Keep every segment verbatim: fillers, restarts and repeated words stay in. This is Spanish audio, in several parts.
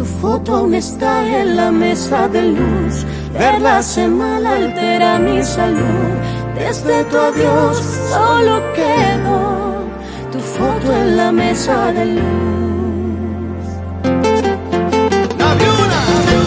foto aún está en la mesa de luz. Verla hace mal, altera mi salud. Desde tu adiós solo quedó tu foto en la mesa de luz. La viuda.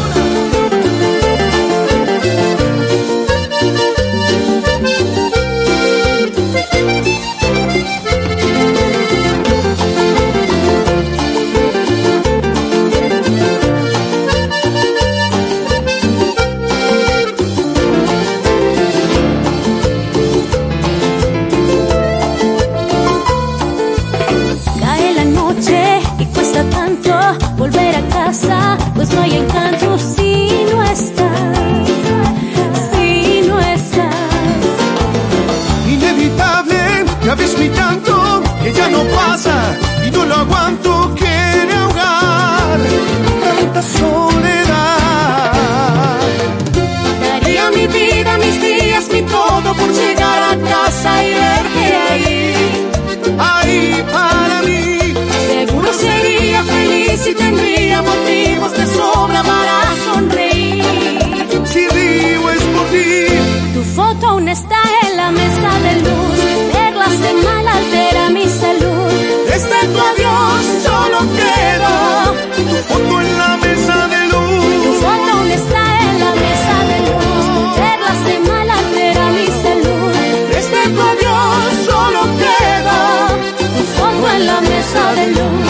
Volver a casa, pues no hay encanto si no estás, si no estás. Inevitable, ya ves mi llanto, que ya no pasa y no lo aguanto, quiere ahogar tanta soledad. Daría mi vida, mis días, mi todo por llegar a casa y verte ahí, ahí para mí. Seguro sería feliz y tendría motivos de sobra para sonreír. Si vivo es por ti. Tu foto aún está en la mesa de luz. Verla hace mal, altera mi salud. Desde tu adiós solo quedó Tu foto en la mesa de luz. Tu foto aún está en la mesa de luz. Verla hace mal, altera mi salud. Desde tu adiós solo quedó tu foto en la mesa de luz.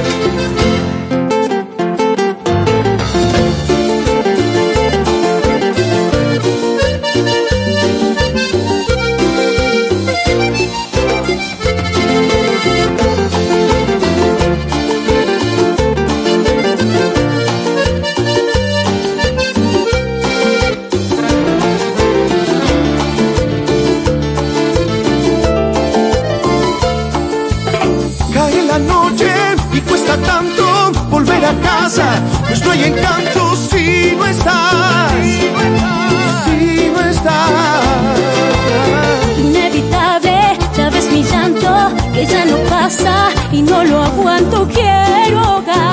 Tanto volver a casa, pues no hay encanto si no estás, si no estás. Inevitable, ya ves mi llanto, que ya no pasa y no lo aguanto, quiero ahogar